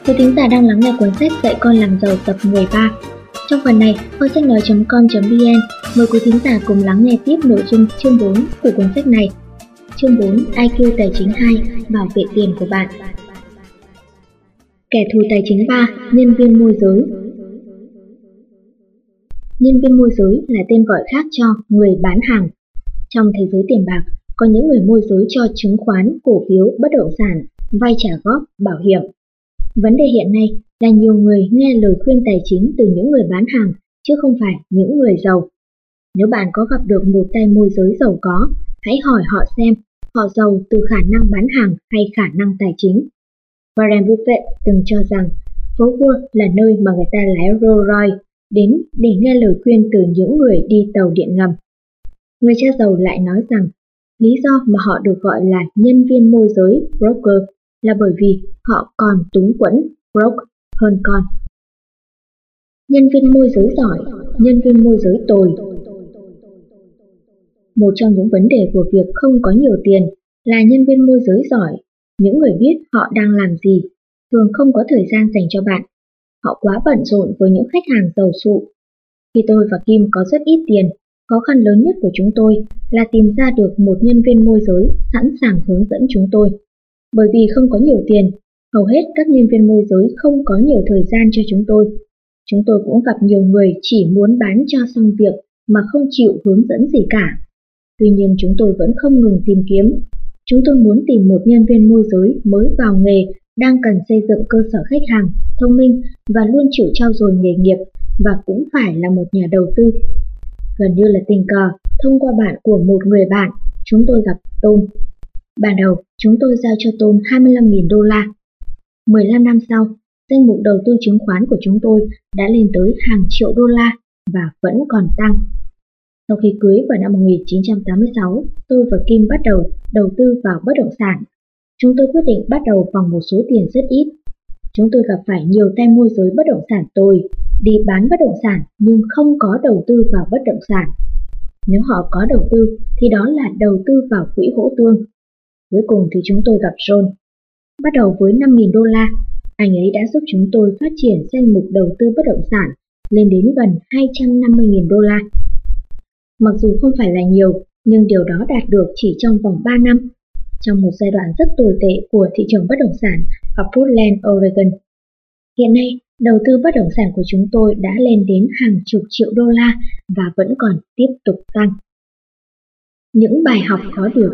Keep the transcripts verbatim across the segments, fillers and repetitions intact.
Quý thính giả đang lắng nghe cuốn sách Dạy con làm giàu tập mười ba. Trong phần này, kho sách nói chấm com chấm vn mời quý thính giả cùng lắng nghe tiếp nội dung chương bốn của cuốn sách này. Chương bốn, i kiu Tài chính hai, bảo vệ tiền của bạn. Kẻ thù tài chính ba, nhân viên môi giới. Nhân viên môi giới là tên gọi khác cho người bán hàng. Trong thế giới tiền bạc, có những người môi giới cho chứng khoán, cổ phiếu, bất động sản, vay trả góp, bảo hiểm. Vấn đề hiện nay là nhiều người nghe lời khuyên tài chính từ những người bán hàng, chứ không phải những người giàu. Nếu bạn có gặp được một tay môi giới giàu có, hãy hỏi họ xem họ giàu từ khả năng bán hàng hay khả năng tài chính. Warren Buffett từng cho rằng phố Wall là nơi mà người ta lái Rolls Royce đến để nghe lời khuyên từ những người đi tàu điện ngầm. Người cha giàu lại nói rằng lý do mà họ được gọi là nhân viên môi giới broker là bởi vì họ còn túng quẫn broke hơn con. Nhân viên môi giới giỏi, nhân viên môi giới tồi. Một trong những vấn đề của việc không có nhiều tiền là nhân viên môi giới giỏi. Những người biết họ đang làm gì thường không có thời gian dành cho bạn. Họ quá bận rộn với những khách hàng giàu sụ. Khi tôi và Kim có rất ít tiền, khó khăn lớn nhất của chúng tôi là tìm ra được một nhân viên môi giới sẵn sàng hướng dẫn chúng tôi. Bởi vì không có nhiều tiền, hầu hết các nhân viên môi giới không có nhiều thời gian cho chúng tôi. Chúng tôi cũng gặp nhiều người chỉ muốn bán cho xong việc mà không chịu hướng dẫn gì cả. Tuy nhiên chúng tôi vẫn không ngừng tìm kiếm. Chúng tôi muốn tìm một nhân viên môi giới mới vào nghề, đang cần xây dựng cơ sở khách hàng thông minh và luôn chịu trau dồi nghề nghiệp, và cũng phải là một nhà đầu tư. Gần như là tình cờ, thông qua bạn của một người bạn, chúng tôi gặp Tom. Ban đầu, chúng tôi giao cho Tom hai mươi lăm nghìn đô la. mười lăm năm sau, danh mục đầu tư chứng khoán của chúng tôi đã lên tới hàng triệu đô la và vẫn còn tăng. Sau khi cưới vào năm một nghìn chín trăm tám mươi sáu, tôi và Kim bắt đầu đầu tư vào bất động sản. Chúng tôi quyết định bắt đầu bằng một số tiền rất ít. Chúng tôi gặp phải nhiều tay môi giới bất động sản tồi, đi bán bất động sản nhưng không có đầu tư vào bất động sản. Nếu họ có đầu tư thì đó là đầu tư vào quỹ hỗ tương. Cuối cùng thì chúng tôi gặp John. Bắt đầu với năm nghìn đô la, anh ấy đã giúp chúng tôi phát triển danh mục đầu tư bất động sản lên đến gần hai trăm năm mươi nghìn đô la. Mặc dù không phải là nhiều, nhưng điều đó đạt được chỉ trong vòng ba năm, trong một giai đoạn rất tồi tệ của thị trường bất động sản ở Portland, Oregon. Hiện nay, đầu tư bất động sản của chúng tôi đã lên đến hàng chục triệu đô la và vẫn còn tiếp tục tăng. Những bài học có được.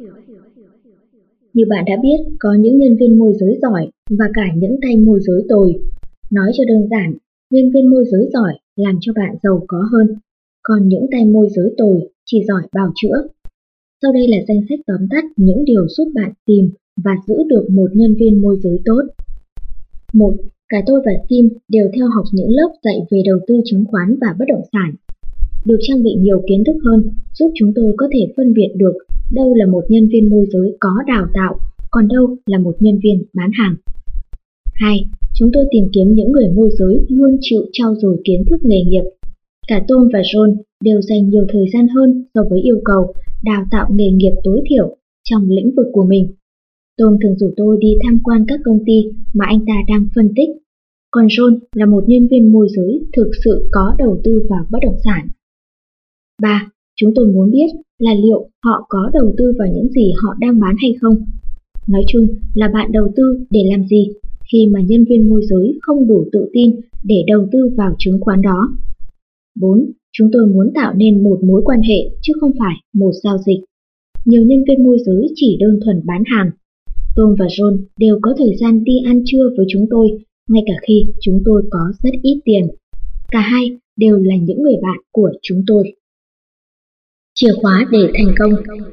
Như bạn đã biết, có những nhân viên môi giới giỏi và cả những tay môi giới tồi. Nói cho đơn giản, nhân viên môi giới giỏi làm cho bạn giàu có hơn, còn những tay môi giới tồi chỉ giỏi bào chữa. Sau đây là danh sách tóm tắt những điều giúp bạn tìm và giữ được một nhân viên môi giới tốt. một. Cả tôi và Kim đều theo học những lớp dạy về đầu tư chứng khoán và bất động sản. Được trang bị nhiều kiến thức hơn giúp chúng tôi có thể phân biệt được đâu là một nhân viên môi giới có đào tạo, còn đâu là một nhân viên bán hàng. hai. Chúng tôi tìm kiếm những người môi giới luôn chịu trau dồi kiến thức nghề nghiệp. Cả Tom và John đều dành nhiều thời gian hơn so với yêu cầu đào tạo nghề nghiệp tối thiểu trong lĩnh vực của mình. Tom thường rủ tôi đi tham quan các công ty mà anh ta đang phân tích, còn John là một nhân viên môi giới thực sự có đầu tư vào bất động sản. ba. Chúng tôi muốn biết là liệu họ có đầu tư vào những gì họ đang bán hay không. Nói chung là bạn đầu tư để làm gì khi mà nhân viên môi giới không đủ tự tin để đầu tư vào chứng khoán đó. bốn. Chúng tôi muốn tạo nên một mối quan hệ chứ không phải một giao dịch. Nhiều nhân viên môi giới chỉ đơn thuần bán hàng. Tom và John đều có thời gian đi ăn trưa với chúng tôi, ngay cả khi chúng tôi có rất ít tiền. Cả hai đều là những người bạn của chúng tôi. Chìa khóa để thành công.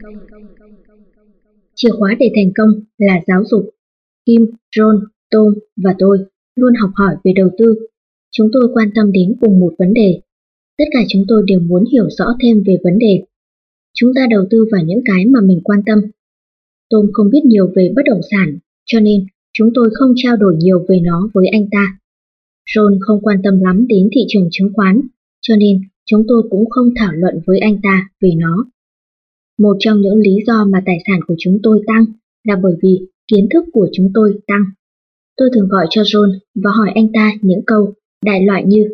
Chìa khóa để thành công là giáo dục. Kim, John, Tom và tôi luôn học hỏi về đầu tư. Chúng tôi quan tâm đến cùng một vấn đề. Tất cả chúng tôi đều muốn hiểu rõ thêm về vấn đề. Chúng ta đầu tư vào những cái mà mình quan tâm. Tom không biết nhiều về bất động sản, cho nên chúng tôi không trao đổi nhiều về nó với anh ta. John không quan tâm lắm đến thị trường chứng khoán, cho nên chúng tôi cũng không thảo luận với anh ta về nó. Một trong những lý do mà tài sản của chúng tôi tăng là bởi vì kiến thức của chúng tôi tăng. Tôi thường gọi cho John và hỏi anh ta những câu đại loại như: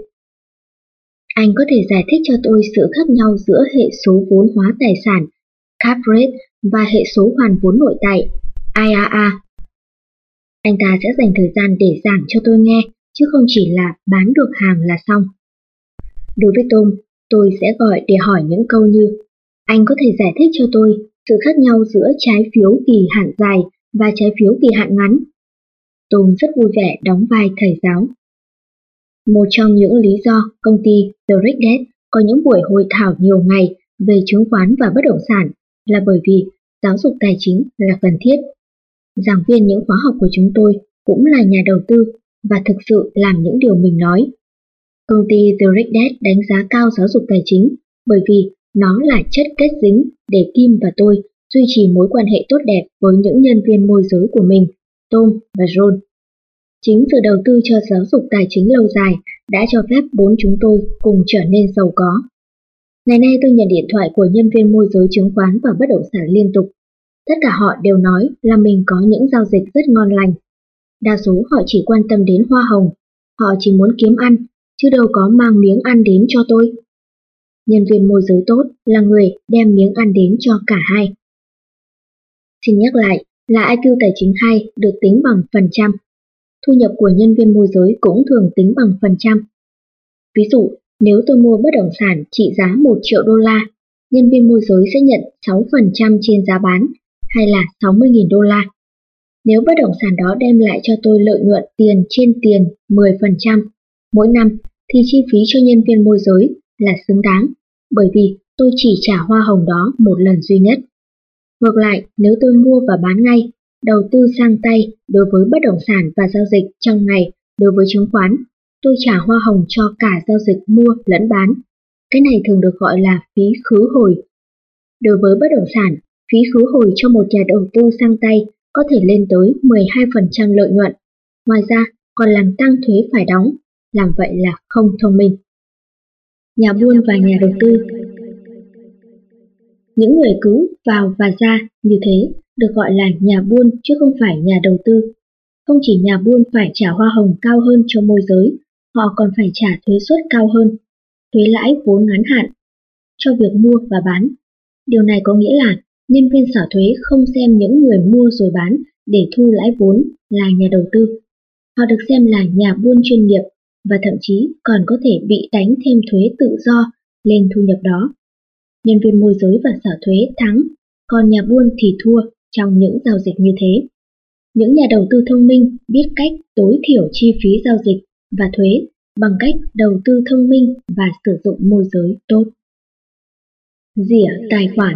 anh có thể giải thích cho tôi sự khác nhau giữa hệ số vốn hóa tài sản cap rate và hệ số hoàn vốn nội tại I R R. Anh ta sẽ dành thời gian để giảng cho tôi nghe, chứ không chỉ là bán được hàng là xong. Đối với Tom, tôi sẽ gọi để hỏi những câu như: anh có thể giải thích cho tôi sự khác nhau giữa trái phiếu kỳ hạn dài và trái phiếu kỳ hạn ngắn. Tom rất vui vẻ đóng vai thầy giáo. Một trong những lý do công ty The Rich Dad có những buổi hội thảo nhiều ngày về chứng khoán và bất động sản là bởi vì giáo dục tài chính là cần thiết. Giảng viên những khóa học của chúng tôi cũng là nhà đầu tư và thực sự làm những điều mình nói. Công ty The Rich Dad đánh giá cao giáo dục tài chính bởi vì nó là chất kết dính để Kim và tôi duy trì mối quan hệ tốt đẹp với những nhân viên môi giới của mình, Tom và John. Chính sự đầu tư cho giáo dục tài chính lâu dài đã cho phép bốn chúng tôi cùng trở nên giàu có. Ngày nay tôi nhận điện thoại của nhân viên môi giới chứng khoán và bất động sản liên tục. Tất cả họ đều nói là mình có những giao dịch rất ngon lành. Đa số họ chỉ quan tâm đến hoa hồng, họ chỉ muốn kiếm ăn, chứ đâu có mang miếng ăn đến cho tôi. Nhân viên môi giới tốt là người đem miếng ăn đến cho cả hai. Xin nhắc lại là I Q tài chính hai được tính bằng phần trăm. Thu nhập của nhân viên môi giới cũng thường tính bằng phần trăm. Ví dụ, nếu tôi mua bất động sản trị giá một triệu đô la, nhân viên môi giới sẽ nhận sáu phần trăm trên giá bán, hay là sáu mươi nghìn đô la. Nếu bất động sản đó đem lại cho tôi lợi nhuận tiền trên tiền mười phần trăm mỗi năm, thì chi phí cho nhân viên môi giới là xứng đáng, bởi vì tôi chỉ trả hoa hồng đó một lần duy nhất. Ngược lại, nếu tôi mua và bán ngay, đầu tư sang tay đối với bất động sản và giao dịch trong ngày đối với chứng khoán, tôi trả hoa hồng cho cả giao dịch mua lẫn bán. Cái này thường được gọi là phí khứ hồi. Đối với bất động sản, phí khứ hồi cho một nhà đầu tư sang tay có thể lên tới mười hai phần trăm lợi nhuận. Ngoài ra, còn làm tăng thuế phải đóng. Làm vậy là không thông minh. Nhà buôn và nhà đầu tư. Những người cứ vào và ra như thế được gọi là nhà buôn chứ không phải nhà đầu tư. Không chỉ nhà buôn phải trả hoa hồng cao hơn cho môi giới, họ còn phải trả thuế suất cao hơn, thuế lãi vốn ngắn hạn, cho việc mua và bán. Điều này có nghĩa là nhân viên sở thuế không xem những người mua rồi bán để thu lãi vốn là nhà đầu tư. Họ được xem là nhà buôn chuyên nghiệp và thậm chí còn có thể bị đánh thêm thuế tự do lên thu nhập đó. Nhân viên môi giới và sở thuế thắng, còn nhà buôn thì thua trong những giao dịch như thế. Những nhà đầu tư thông minh biết cách tối thiểu chi phí giao dịch và thuế bằng cách đầu tư thông minh và sử dụng môi giới tốt. Rỉa tài khoản.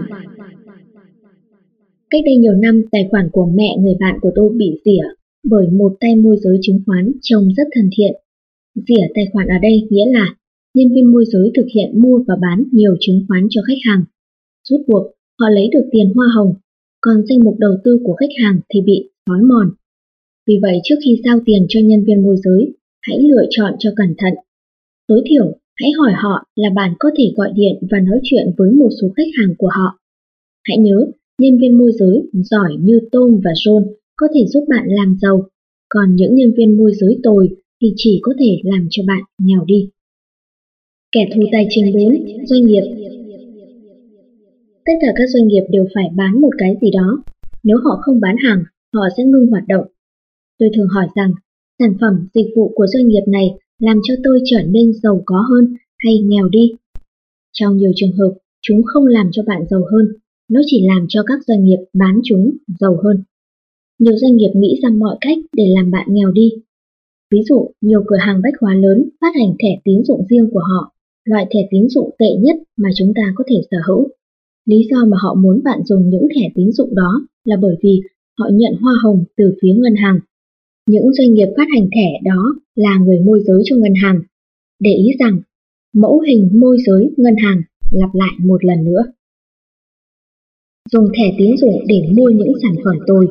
Cách đây nhiều năm, tài khoản của mẹ người bạn của tôi bị rỉa bởi một tay môi giới chứng khoán trông rất thân thiện. Rỉa tài khoản ở đây nghĩa là nhân viên môi giới thực hiện mua và bán nhiều chứng khoán cho khách hàng. Rút cuộc, họ lấy được tiền hoa hồng, còn danh mục đầu tư của khách hàng thì bị xói mòn. Vì vậy, trước khi giao tiền cho nhân viên môi giới, hãy lựa chọn cho cẩn thận. Tối thiểu, hãy hỏi họ là bạn có thể gọi điện và nói chuyện với một số khách hàng của họ. Hãy nhớ, nhân viên môi giới giỏi như Tom và John có thể giúp bạn làm giàu, còn những nhân viên môi giới tồi thì chỉ có thể làm cho bạn nghèo đi. Kẻ thù tài chính bốn, doanh nghiệp. Tất cả các doanh nghiệp đều phải bán một cái gì đó. Nếu họ không bán hàng, họ sẽ ngưng hoạt động. Tôi thường hỏi rằng, sản phẩm, dịch vụ của doanh nghiệp này làm cho tôi trở nên giàu có hơn hay nghèo đi? Trong nhiều trường hợp, chúng không làm cho bạn giàu hơn, nó chỉ làm cho các doanh nghiệp bán chúng giàu hơn. Nhiều doanh nghiệp nghĩ ra mọi cách để làm bạn nghèo đi. Ví dụ, nhiều cửa hàng bách hóa lớn phát hành thẻ tín dụng riêng của họ, loại thẻ tín dụng tệ nhất mà chúng ta có thể sở hữu. Lý do mà họ muốn bạn dùng những thẻ tín dụng đó là bởi vì họ nhận hoa hồng từ phía ngân hàng. Những doanh nghiệp phát hành thẻ đó là người môi giới cho ngân hàng. Để ý rằng, mẫu hình môi giới ngân hàng lặp lại một lần nữa. Dùng thẻ tín dụng để mua những sản phẩm tồi.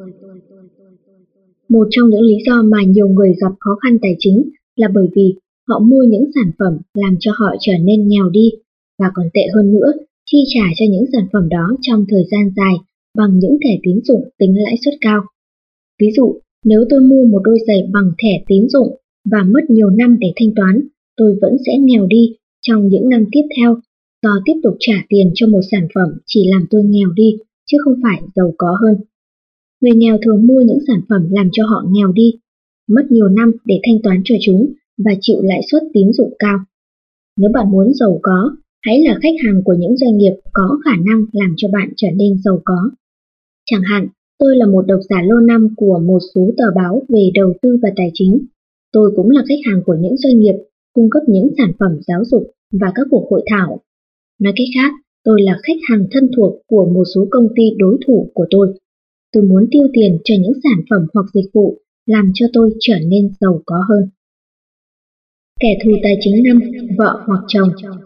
Một trong những lý do mà nhiều người gặp khó khăn tài chính là bởi vì họ mua những sản phẩm làm cho họ trở nên nghèo đi, và còn tệ hơn nữa, chi trả cho những sản phẩm đó trong thời gian dài bằng những thẻ tín dụng tính lãi suất cao. Ví dụ, Nếu tôi mua một đôi giày bằng thẻ tín dụng và mất nhiều năm để thanh toán, tôi vẫn sẽ nghèo đi trong những năm tiếp theo, do tiếp tục trả tiền cho một sản phẩm chỉ làm tôi nghèo đi, chứ không phải giàu có hơn. Người nghèo thường mua những sản phẩm làm cho họ nghèo đi, mất nhiều năm để thanh toán cho chúng và chịu lãi suất tín dụng cao. Nếu bạn muốn giàu có, hãy là khách hàng của những doanh nghiệp có khả năng làm cho bạn trở nên giàu có. Chẳng hạn, tôi là một độc giả lâu năm của một số tờ báo về đầu tư và tài chính. Tôi cũng là khách hàng của những doanh nghiệp cung cấp những sản phẩm giáo dục và các cuộc hội thảo. Nói cách khác, tôi là khách hàng thân thuộc của một số công ty đối thủ của tôi. Tôi muốn tiêu tiền cho những sản phẩm hoặc dịch vụ làm cho tôi trở nên giàu có hơn. Kẻ thù tài chính năm, vợ hoặc chồng.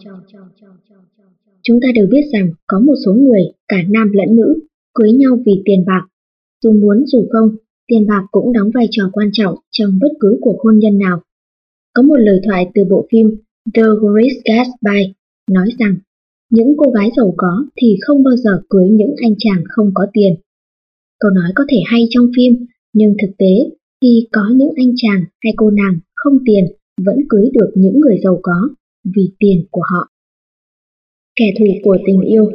Chúng ta đều biết rằng có một số người, cả nam lẫn nữ, cưới nhau vì tiền bạc. Dù muốn dù không, tiền bạc cũng đóng vai trò quan trọng trong bất cứ cuộc hôn nhân nào. Có một lời thoại từ bộ phim The Great Gatsby nói rằng những cô gái giàu có thì không bao giờ cưới những anh chàng không có tiền. Câu nói có thể hay trong phim, nhưng thực tế thì có những anh chàng hay cô nàng không tiền vẫn cưới được những người giàu có vì tiền của họ. Kẻ thù của tình yêu.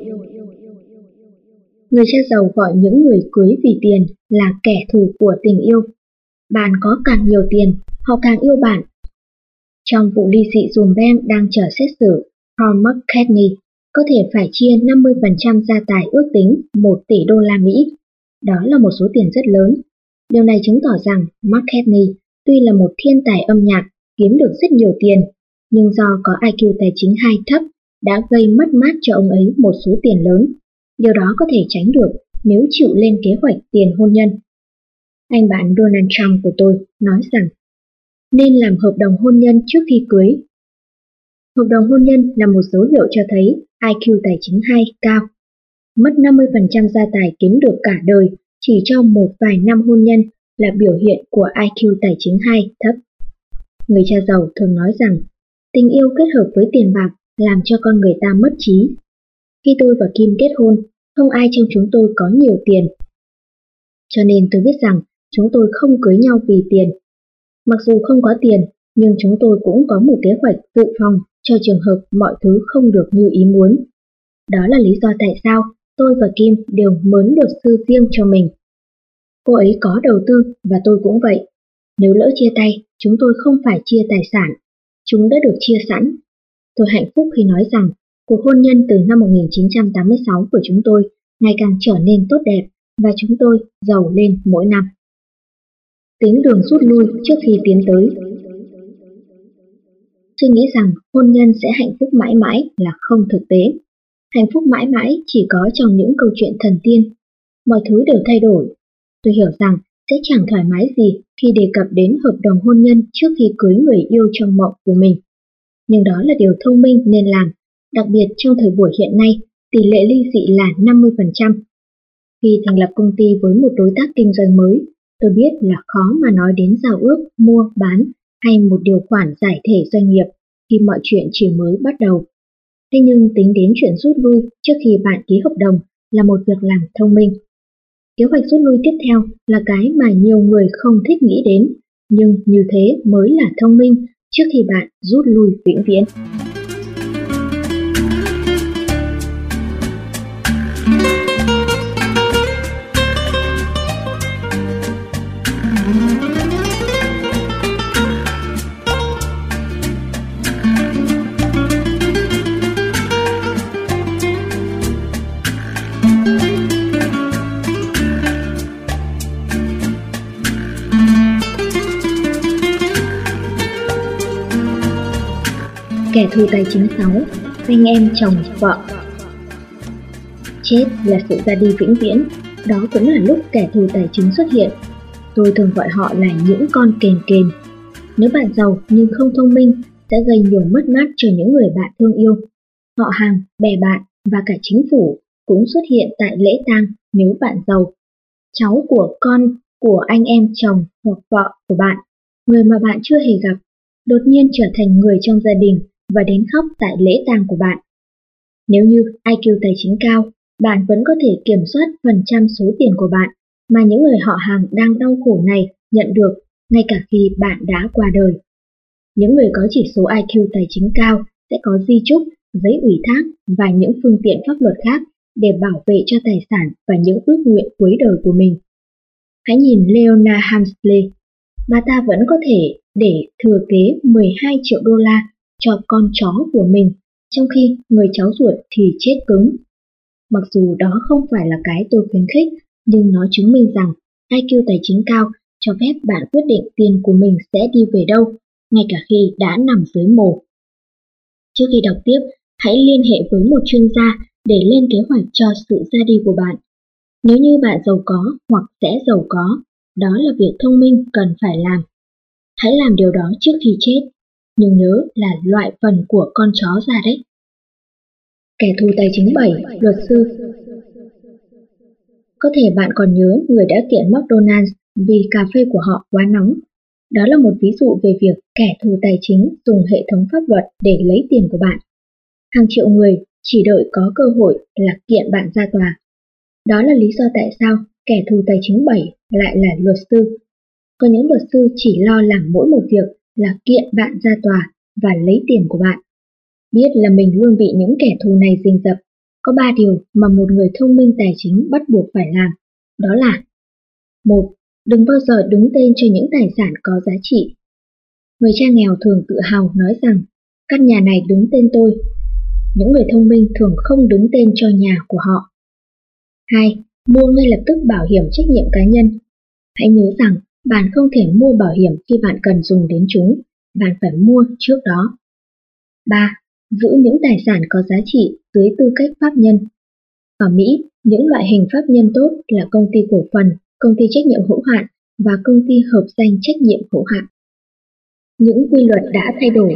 Người cha giàu gọi những người cưới vì tiền là kẻ thù của tình yêu. Bạn có càng nhiều tiền, họ càng yêu bạn. Trong vụ ly dị dùm beng đang chờ xét xử, Paul McCartney có thể phải chia năm mươi phần trăm gia tài ước tính một tỷ đô la Mỹ. Đó là một số tiền rất lớn. Điều này chứng tỏ rằng McCartney tuy là một thiên tài âm nhạc, kiếm được rất nhiều tiền, nhưng do có i kiu tài chính hai thấp đã gây mất mát cho ông ấy một số tiền lớn. Điều đó có thể tránh được nếu chịu lên kế hoạch tiền hôn nhân. Anh bạn Donald Trump của tôi nói rằng nên làm hợp đồng hôn nhân trước khi cưới. Hợp đồng hôn nhân là một dấu hiệu cho thấy i kiu tài chính hai cao. Mất năm mươi phần trăm gia tài kiếm được cả đời chỉ trong một vài năm hôn nhân là biểu hiện của i kiu tài chính hai thấp. Người cha giàu thường nói rằng tình yêu kết hợp với tiền bạc làm cho con người ta mất trí. Khi tôi và Kim kết hôn, không ai trong chúng tôi có nhiều tiền. Cho nên tôi biết rằng chúng tôi không cưới nhau vì tiền. Mặc dù không có tiền, nhưng chúng tôi cũng có một kế hoạch dự phòng cho trường hợp mọi thứ không được như ý muốn. Đó là lý do tại sao tôi và Kim đều mướn luật sư riêng cho mình. Cô ấy có đầu tư và tôi cũng vậy. Nếu lỡ chia tay, chúng tôi không phải chia tài sản. Chúng đã được chia sẵn. Tôi hạnh phúc khi nói rằng cuộc hôn nhân từ năm một nghìn chín trăm tám mươi sáu của chúng tôi ngày càng trở nên tốt đẹp và chúng tôi giàu lên mỗi năm. Tính đường rút lui trước khi tiến tới. Suy nghĩ rằng hôn nhân sẽ hạnh phúc mãi mãi là không thực tế. Hạnh phúc mãi mãi chỉ có trong những câu chuyện thần tiên. Mọi thứ đều thay đổi. Tôi hiểu rằng sẽ chẳng thoải mái gì khi đề cập đến hợp đồng hôn nhân trước khi cưới người yêu trong mộng của mình. Nhưng đó là điều thông minh nên làm, đặc biệt trong thời buổi hiện nay, tỷ lệ ly dị là năm mươi phần trăm. Khi thành lập công ty với một đối tác kinh doanh mới, tôi biết là khó mà nói đến giao ước, mua, bán hay một điều khoản giải thể doanh nghiệp khi mọi chuyện chỉ mới bắt đầu. Thế nhưng tính đến chuyện rút lui trước khi bạn ký hợp đồng là một việc làm thông minh. Kế hoạch rút lui tiếp theo là cái mà nhiều người không thích nghĩ đến, nhưng như thế mới là thông minh trước khi bạn rút lui vĩnh viễn. Kẻ thù tài chính sáu, anh em chồng vợ. Chết là sự ra đi vĩnh viễn, đó cũng là lúc kẻ thù tài chính xuất hiện. Tôi thường gọi họ là những con kền kền. Nếu bạn giàu nhưng không thông minh, sẽ gây nhiều mất mát cho những người bạn thương yêu. Họ hàng, bè bạn và cả chính phủ cũng xuất hiện tại lễ tang nếu bạn giàu. Cháu của con của anh em chồng hoặc vợ của bạn, người mà bạn chưa hề gặp, đột nhiên trở thành người trong gia đình và đến khóc tại lễ tang của bạn. Nếu như i kiu tài chính cao, bạn vẫn có thể kiểm soát phần trăm số tiền của bạn mà những người họ hàng đang đau khổ này nhận được ngay cả khi bạn đã qua đời. Những người có chỉ số i kiu tài chính cao sẽ có di chúc, giấy ủy thác và những phương tiện pháp luật khác để bảo vệ cho tài sản và những ước nguyện cuối đời của mình. Hãy nhìn Leona Hamsley, bà ta vẫn có thể để thừa kế mười hai triệu đô la cho con chó của mình, trong khi người cháu ruột thì chết cứng. Mặc dù đó không phải là cái tôi khuyến khích, nhưng nó chứng minh rằng i kiu tài chính cao cho phép bạn quyết định tiền của mình sẽ đi về đâu, ngay cả khi đã nằm dưới mồ. Trước khi đọc tiếp, hãy liên hệ với một chuyên gia để lên kế hoạch cho sự ra đi của bạn. Nếu như bạn giàu có hoặc sẽ giàu có, đó là việc thông minh cần phải làm. Hãy làm điều đó trước khi chết, nhưng nhớ là loại phần của con chó ra đấy. Kẻ thù tài chính bảy, luật sư. Có thể bạn còn nhớ người đã kiện McDonald's vì cà phê của họ quá nóng. Đó là một ví dụ về việc kẻ thù tài chính dùng hệ thống pháp luật để lấy tiền của bạn. Hàng triệu người chỉ đợi có cơ hội là kiện bạn ra tòa. Đó là lý do tại sao kẻ thù tài chính bảy lại là luật sư. Có những luật sư chỉ lo làm mỗi một việc là kiện bạn ra tòa và lấy tiền của bạn. Biết là mình luôn bị những kẻ thù này rình rập, có ba điều mà một người thông minh tài chính bắt buộc phải làm. Đó là: một. Đừng bao giờ đứng tên cho những tài sản có giá trị. Người cha nghèo thường tự hào nói rằng căn nhà này đứng tên tôi. Những người thông minh thường không đứng tên cho nhà của họ. hai. Mua ngay lập tức bảo hiểm trách nhiệm cá nhân. Hãy nhớ rằng bạn không thể mua bảo hiểm khi bạn cần dùng đến chúng, bạn phải mua trước đó. ba. Giữ những tài sản có giá trị dưới tư cách pháp nhân. Ở Mỹ, những loại hình pháp nhân tốt là công ty cổ phần, công ty trách nhiệm hữu hạn và công ty hợp danh trách nhiệm hữu hạn. Những quy luật đã thay đổi.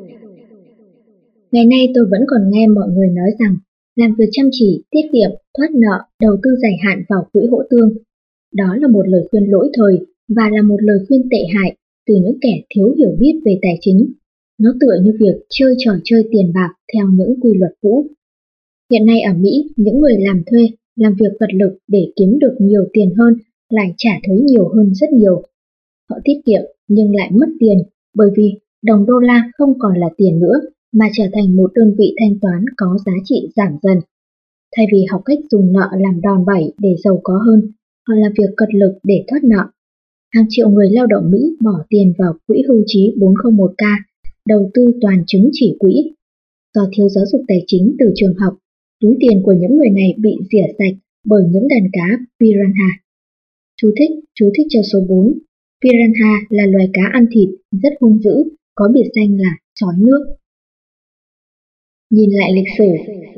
Ngày nay tôi vẫn còn nghe mọi người nói rằng làm việc chăm chỉ, tiết kiệm, thoát nợ, đầu tư dài hạn vào quỹ hỗ tương. Đó là một lời khuyên lỗi thời và là một lời khuyên tệ hại từ những kẻ thiếu hiểu biết về tài chính. Nó tựa như việc chơi trò chơi tiền bạc theo những quy luật cũ. Hiện nay ở Mỹ, những người làm thuê, làm việc vật lực để kiếm được nhiều tiền hơn lại trả thuế nhiều hơn rất nhiều. Họ tiết kiệm nhưng lại mất tiền bởi vì đồng đô la không còn là tiền nữa mà trở thành một đơn vị thanh toán có giá trị giảm dần. Thay vì học cách dùng nợ làm đòn bẩy để giàu có hơn, họ làm việc cật lực để thoát nợ. Hàng triệu người lao động Mỹ bỏ tiền vào quỹ hưu trí bốn không một k, đầu tư toàn chứng chỉ quỹ. Do thiếu giáo dục tài chính từ trường học, túi tiền của những người này bị rỉa sạch bởi những đàn cá piranha. Chú thích, chú thích cho số bốn. Piranha là loài cá ăn thịt, rất hung dữ, có biệt danh là sói nước. Nhìn lại lịch sử.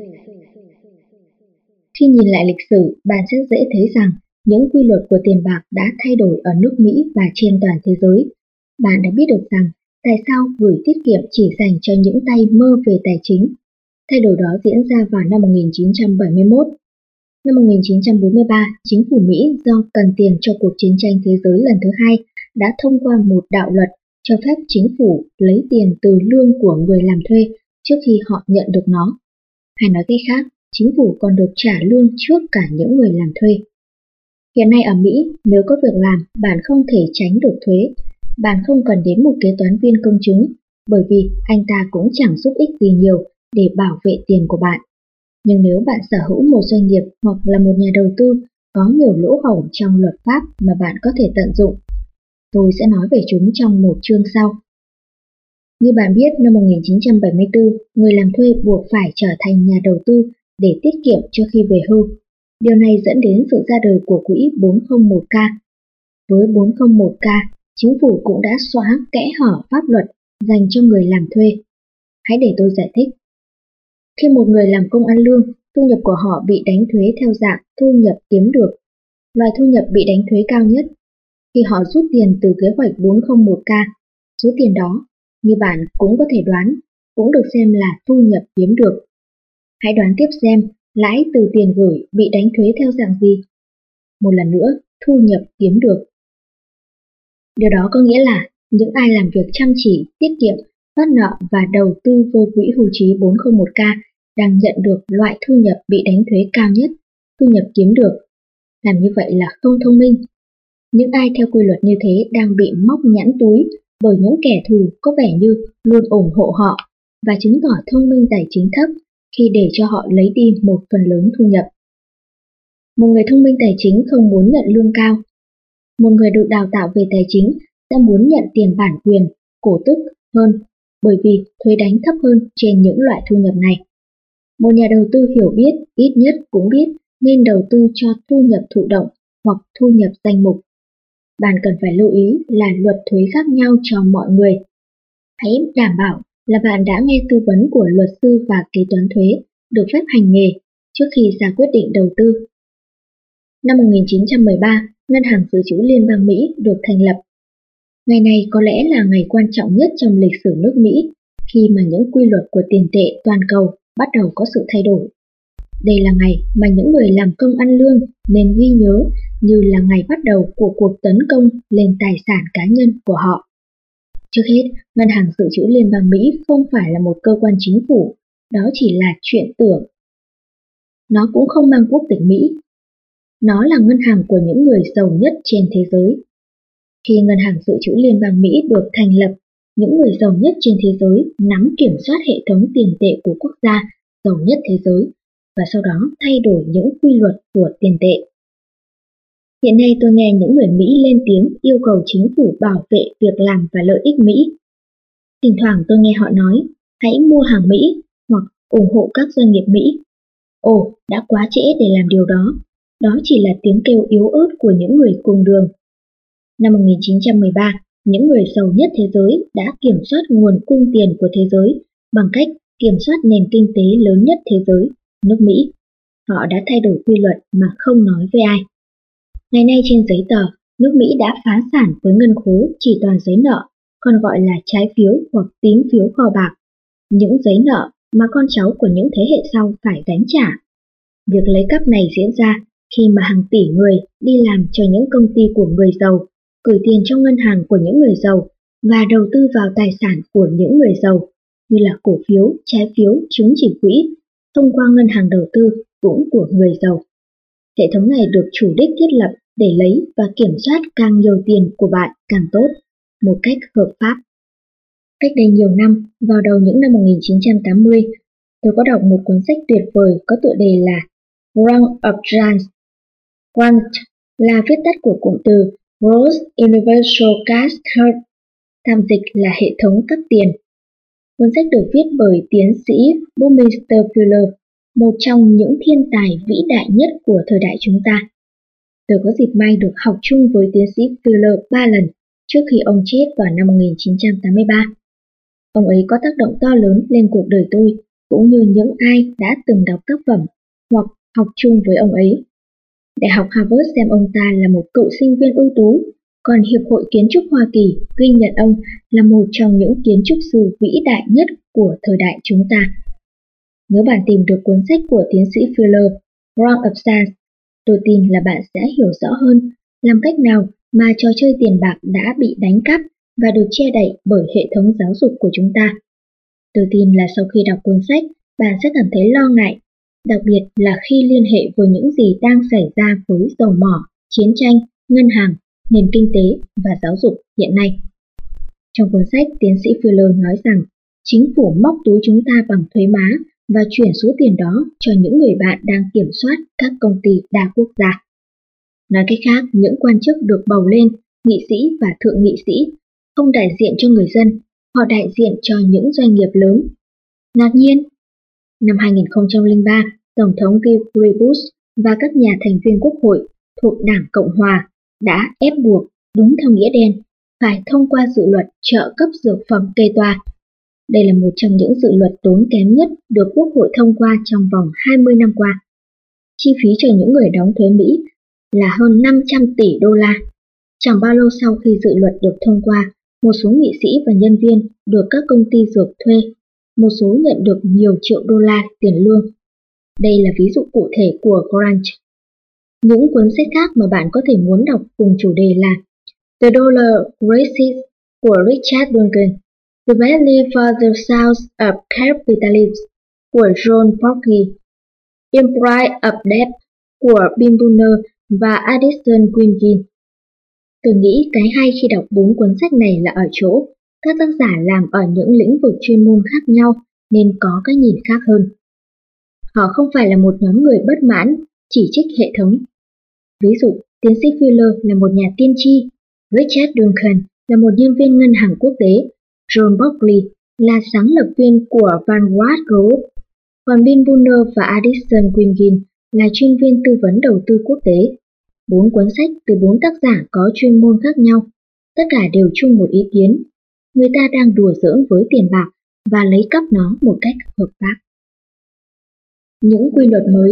Khi nhìn lại lịch sử, bạn sẽ dễ thấy rằng những quy luật của tiền bạc đã thay đổi ở nước Mỹ và trên toàn thế giới. Bạn đã biết được rằng tại sao gửi tiết kiệm chỉ dành cho những tay mơ về tài chính. Thay đổi đó diễn ra vào năm một nghìn chín trăm bảy mươi mốt. Năm một nghìn chín trăm bốn mươi ba, chính phủ Mỹ do cần tiền cho cuộc chiến tranh thế giới lần thứ hai đã thông qua một đạo luật cho phép chính phủ lấy tiền từ lương của người làm thuê trước khi họ nhận được nó. Hay nói cách khác, chính phủ còn được trả lương trước cả những người làm thuê. Hiện nay ở Mỹ, nếu có việc làm, bạn không thể tránh được thuế. Bạn không cần đến một kế toán viên công chứng, bởi vì anh ta cũng chẳng giúp ích gì nhiều để bảo vệ tiền của bạn. Nhưng nếu bạn sở hữu một doanh nghiệp hoặc là một nhà đầu tư có nhiều lỗ hổng trong luật pháp mà bạn có thể tận dụng, tôi sẽ nói về chúng trong một chương sau. Như bạn biết, năm một nghìn chín trăm bảy mươi tư, người làm thuê buộc phải trở thành nhà đầu tư để tiết kiệm cho khi về hưu. Điều này dẫn đến sự ra đời của quỹ bốn không một k. Với bốn không một k, chính phủ cũng đã xóa kẽ hở pháp luật dành cho người làm thuê. Hãy để tôi giải thích. Khi một người làm công ăn lương, thu nhập của họ bị đánh thuế theo dạng thu nhập kiếm được. Loại thu nhập bị đánh thuế cao nhất. Khi họ rút tiền từ kế hoạch bốn không một k, số tiền đó, như bạn cũng có thể đoán, cũng được xem là thu nhập kiếm được. Hãy đoán tiếp xem lãi từ tiền gửi bị đánh thuế theo dạng gì? Một lần nữa, thu nhập kiếm được. Điều đó có nghĩa là những ai làm việc chăm chỉ, tiết kiệm, thoát nợ và đầu tư vô quỹ hưu trí bốn không một k đang nhận được loại thu nhập bị đánh thuế cao nhất, thu nhập kiếm được. Làm như vậy là không thông minh. Những ai theo quy luật như thế đang bị móc nhãn túi bởi những kẻ thù có vẻ như luôn ủng hộ họ và chứng tỏ thông minh tài chính thấp khi để cho họ lấy đi một phần lớn thu nhập. Một người thông minh tài chính không muốn nhận lương cao. Một người được đào tạo về tài chính sẽ muốn nhận tiền bản quyền, cổ tức hơn bởi vì thuế đánh thấp hơn trên những loại thu nhập này. Một nhà đầu tư hiểu biết ít nhất cũng biết nên đầu tư cho thu nhập thụ động hoặc thu nhập danh mục. Bạn cần phải lưu ý là luật thuế khác nhau cho mọi người. Hãy đảm bảo là bạn đã nghe tư vấn của luật sư và kế toán thuế được phép hành nghề trước khi ra quyết định đầu tư. Năm một nghìn chín trăm mười ba, Ngân hàng Dự trữ Liên bang Mỹ được thành lập. Ngày này có lẽ là ngày quan trọng nhất trong lịch sử nước Mỹ khi mà những quy luật của tiền tệ toàn cầu bắt đầu có sự thay đổi. Đây là ngày mà những người làm công ăn lương nên ghi nhớ như là ngày bắt đầu của cuộc tấn công lên tài sản cá nhân của họ. Trước hết, Ngân hàng Dự trữ Liên bang Mỹ không phải là một cơ quan chính phủ, đó chỉ là chuyện tưởng. Nó cũng không mang quốc tịch Mỹ. Nó là ngân hàng của những người giàu nhất trên thế giới. Khi Ngân hàng Dự trữ Liên bang Mỹ được thành lập, những người giàu nhất trên thế giới nắm kiểm soát hệ thống tiền tệ của quốc gia giàu nhất thế giới và sau đó thay đổi những quy luật của tiền tệ. Hiện nay tôi nghe những người Mỹ lên tiếng yêu cầu chính phủ bảo vệ việc làm và lợi ích Mỹ. Thỉnh thoảng tôi nghe họ nói, hãy mua hàng Mỹ hoặc ủng hộ các doanh nghiệp Mỹ. Ồ, đã quá trễ để làm điều đó. Đó chỉ là tiếng kêu yếu ớt của những người cùng đường. Năm một nghìn chín trăm mười ba, những người giàu nhất thế giới đã kiểm soát nguồn cung tiền của thế giới bằng cách kiểm soát nền kinh tế lớn nhất thế giới, nước Mỹ. Họ đã thay đổi quy luật mà không nói với ai. Ngày nay trên giấy tờ, nước Mỹ đã phá sản với ngân khố chỉ toàn giấy nợ, còn gọi là trái phiếu hoặc tín phiếu kho bạc. Những giấy nợ mà con cháu của những thế hệ sau phải gánh trả. Việc lấy cắp này diễn ra khi mà hàng tỷ người đi làm cho những công ty của người giàu, gửi tiền trong ngân hàng của những người giàu và đầu tư vào tài sản của những người giàu như là cổ phiếu, trái phiếu, chứng chỉ quỹ, thông qua ngân hàng đầu tư cũng của người giàu. Hệ thống này được chủ đích thiết lập để lấy và kiểm soát càng nhiều tiền của bạn càng tốt, một cách hợp pháp. Cách đây nhiều năm, vào đầu những năm một nghìn chín trăm tám mươi, tôi có đọc một cuốn sách tuyệt vời có tựa đề là Grant of Grants. Grant là viết tắt của cụm từ Gross Universal Cash Card, tạm dịch là hệ thống cấp tiền. Cuốn sách được viết bởi tiến sĩ Buckminster Fuller, một trong những thiên tài vĩ đại nhất của thời đại chúng ta. Tôi có dịp may được học chung với tiến sĩ Fuller ba lần trước khi ông chết vào năm một nghìn chín trăm tám mươi ba. Ông ấy có tác động to lớn lên cuộc đời tôi, cũng như những ai đã từng đọc tác phẩm hoặc học chung với ông ấy. Đại học Harvard xem ông ta là một cựu sinh viên ưu tú, còn Hiệp hội Kiến trúc Hoa Kỳ ghi nhận ông là một trong những kiến trúc sư vĩ đại nhất của thời đại chúng ta. Nếu bạn tìm được cuốn sách của tiến sĩ Fuller, Grant of Grants, tôi tin là bạn sẽ hiểu rõ hơn làm cách nào mà trò chơi tiền bạc đã bị đánh cắp và được che đậy bởi hệ thống giáo dục của chúng ta. Tôi tin là sau khi đọc cuốn sách, bạn sẽ cảm thấy lo ngại, đặc biệt là khi liên hệ với những gì đang xảy ra với dầu mỏ, chiến tranh, ngân hàng, nền kinh tế và giáo dục hiện nay. Trong cuốn sách, tiến sĩ Fuller nói rằng chính phủ móc túi chúng ta bằng thuế má và chuyển số tiền đó cho những người bạn đang kiểm soát các công ty đa quốc gia. Nói cách khác, những quan chức được bầu lên, nghị sĩ và thượng nghị sĩ, không đại diện cho người dân, họ đại diện cho những doanh nghiệp lớn. Ngạc nhiên, năm hai nghìn không trăm lẻ ba, Tổng thống George Bush và các nhà thành viên quốc hội thuộc Đảng Cộng Hòa đã ép buộc, đúng theo nghĩa đen, phải thông qua dự luật trợ cấp dược phẩm kê toa. Đây là một trong những dự luật tốn kém nhất được Quốc hội thông qua trong vòng hai mươi năm qua. Chi phí cho những người đóng thuế Mỹ là hơn năm trăm tỷ đô la. Chẳng bao lâu sau khi dự luật được thông qua, một số nghị sĩ và nhân viên được các công ty dược thuê, một số nhận được nhiều triệu đô la tiền lương. Đây là ví dụ cụ thể của Grant. Những cuốn sách khác mà bạn có thể muốn đọc cùng chủ đề là The Dollar Crisis của Richard Duncan, The Valley for the Souls of Capitalism của John Porgy, Empire of Debt của Bill Brunner và Addison Quinvin. Tôi nghĩ cái hay khi đọc bốn cuốn sách này là ở chỗ các tác giả làm ở những lĩnh vực chuyên môn khác nhau nên có cái nhìn khác hơn. Họ không phải là một nhóm người bất mãn, chỉ trích hệ thống. Ví dụ, tiến sĩ Fuller là một nhà tiên tri, Richard Duncan là một nhân viên ngân hàng quốc tế, John Buckley là sáng lập viên của Vanguard Group, còn Bill Brunner và Addison Quingin là chuyên viên tư vấn đầu tư quốc tế. Bốn cuốn sách từ bốn tác giả có chuyên môn khác nhau, tất cả đều chung một ý kiến. Người ta đang đùa giỡn với tiền bạc và lấy cắp nó một cách hợp pháp. Những quy luật mới.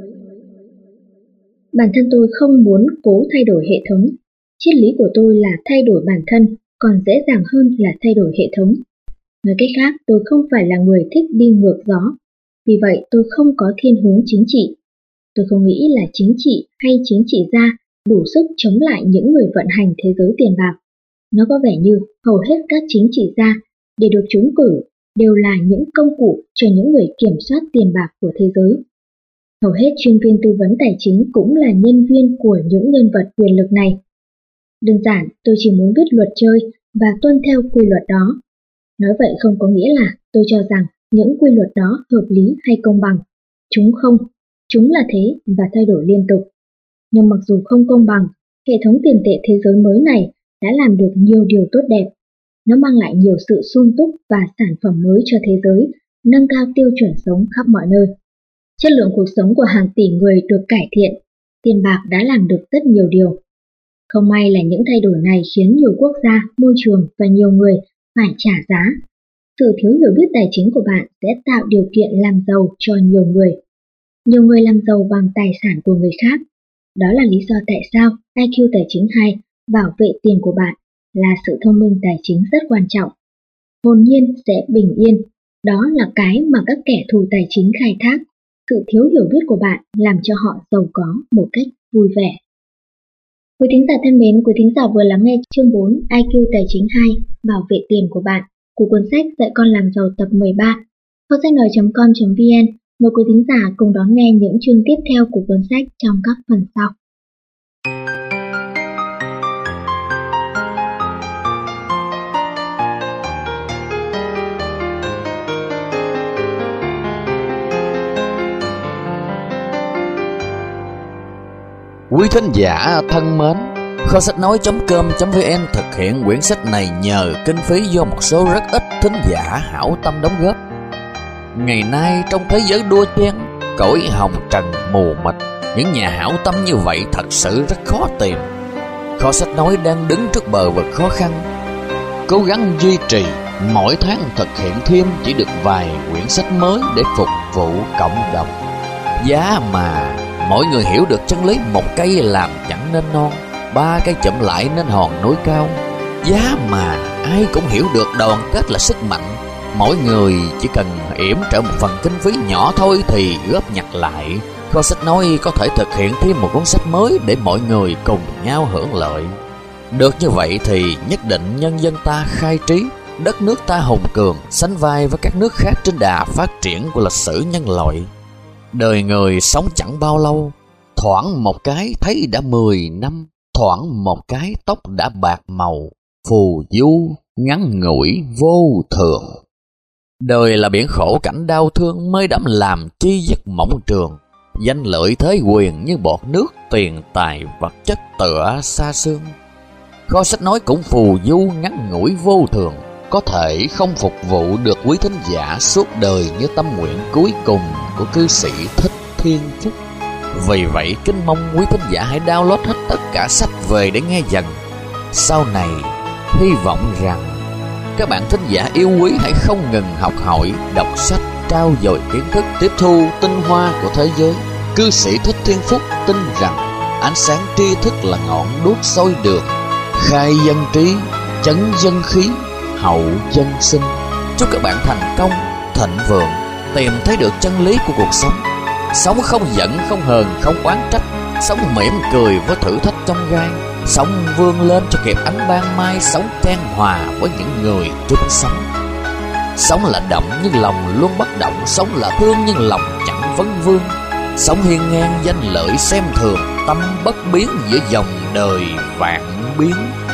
Bản thân tôi không muốn cố thay đổi hệ thống. Triết lý của tôi là thay đổi bản thân còn dễ dàng hơn là thay đổi hệ thống. Nói cách khác, tôi không phải là người thích đi ngược gió. Vì vậy tôi không có thiên hướng chính trị. Tôi không nghĩ là chính trị hay chính trị gia đủ sức chống lại những người vận hành thế giới tiền bạc. Nó có vẻ như hầu hết các chính trị gia để được trúng cử đều là những công cụ cho những người kiểm soát tiền bạc của thế giới. Hầu hết chuyên viên tư vấn tài chính cũng là nhân viên của những nhân vật quyền lực này. Đơn giản, tôi chỉ muốn viết luật chơi và tuân theo quy luật đó. Nói vậy không có nghĩa là tôi cho rằng những quy luật đó hợp lý hay công bằng. Chúng không, chúng là thế và thay đổi liên tục. Nhưng mặc dù không công bằng, hệ thống tiền tệ thế giới mới này đã làm được nhiều điều tốt đẹp. Nó mang lại nhiều sự sung túc và sản phẩm mới cho thế giới, nâng cao tiêu chuẩn sống khắp mọi nơi. Chất lượng cuộc sống của hàng tỷ người được cải thiện, tiền bạc đã làm được rất nhiều điều. Không may là những thay đổi này khiến nhiều quốc gia, môi trường và nhiều người phải trả giá. Sự thiếu hiểu biết tài chính của bạn sẽ tạo điều kiện làm giàu cho nhiều người. Nhiều người làm giàu bằng tài sản của người khác. Đó là lý do tại sao i kiu tài chính hai bảo vệ tiền của bạn là sự thông minh tài chính rất quan trọng. Hồn nhiên sẽ bình yên, đó là cái mà các kẻ thù tài chính khai thác. Sự thiếu hiểu biết của bạn làm cho họ giàu có một cách vui vẻ. Quý thính giả thân mến, quý thính giả vừa lắng nghe chương bốn i kiu tài chính hai bảo vệ tiền của bạn của cuốn sách Dạy con làm giàu tập mười ba. kho sách nói chấm com chấm vn mời quý thính giả cùng đón nghe những chương tiếp theo của cuốn sách trong các phần sau. Quý thính giả thân mến, kho sách nói chấm com chấm vn thực hiện quyển sách này nhờ kinh phí do một số rất ít thính giả hảo tâm đóng góp. Ngày nay trong thế giới đua chen, cõi hồng trần mù mịt, những nhà hảo tâm như vậy thật sự rất khó tìm. Kho sách nói đang đứng trước bờ vực khó khăn, cố gắng duy trì mỗi tháng thực hiện thêm chỉ được vài quyển sách mới để phục vụ cộng đồng. Giá mà mỗi người hiểu được chân lý một cây làm chẳng nên non, ba cây chụm lại nên hòn núi cao. Giá mà ai cũng hiểu được đoàn kết là sức mạnh, mỗi người chỉ cần yểm trợ một phần kinh phí nhỏ thôi thì góp nhặt lại, kho sách nói có thể thực hiện thêm một cuốn sách mới để mọi người cùng nhau hưởng lợi. Được như vậy thì nhất định nhân dân ta khai trí, đất nước ta hùng cường, sánh vai với các nước khác trên đà phát triển của lịch sử nhân loại. Đời người sống chẳng bao lâu, thoảng một cái thấy đã mười năm, thoảng một cái tóc đã bạc màu, phù du, ngắn ngủi, vô thường. Đời là biển khổ cảnh đau thương, mới đắm làm chi giấc mộng trường. Danh lợi thế quyền như bọt nước, tiền tài vật chất tựa xa xương. Kho sách nói cũng phù du, ngắn ngủi, vô thường, có thể không phục vụ được quý thính giả suốt đời như tâm nguyện cuối cùng của cư sĩ Thích Thiên Phúc. Vì vậy kính mong quý thính giả hãy download hết tất cả sách về để nghe dần. Sau này hy vọng rằng các bạn thính giả yêu quý hãy không ngừng học hỏi, đọc sách, trau dồi kiến thức, tiếp thu tinh hoa của thế giới. Cư sĩ Thích Thiên Phúc tin rằng ánh sáng tri thức là ngọn đuốc soi đường, khai dân trí, chấn dân khí, hậu dân sinh. Chúc các bạn thành công, thịnh vượng, tìm thấy được chân lý của cuộc sống. Sống không giận, không hờn, không oán trách, sống mỉm cười với thử thách trong gai, sống vươn lên cho kịp ánh ban mai, sống chan hòa với những người chung sống. Sống là động nhưng lòng luôn bất động, sống là thương nhưng lòng chẳng vấn vương. sống hiên ngang danh lợi xem thường, tâm bất biến giữa dòng đời vạn biến.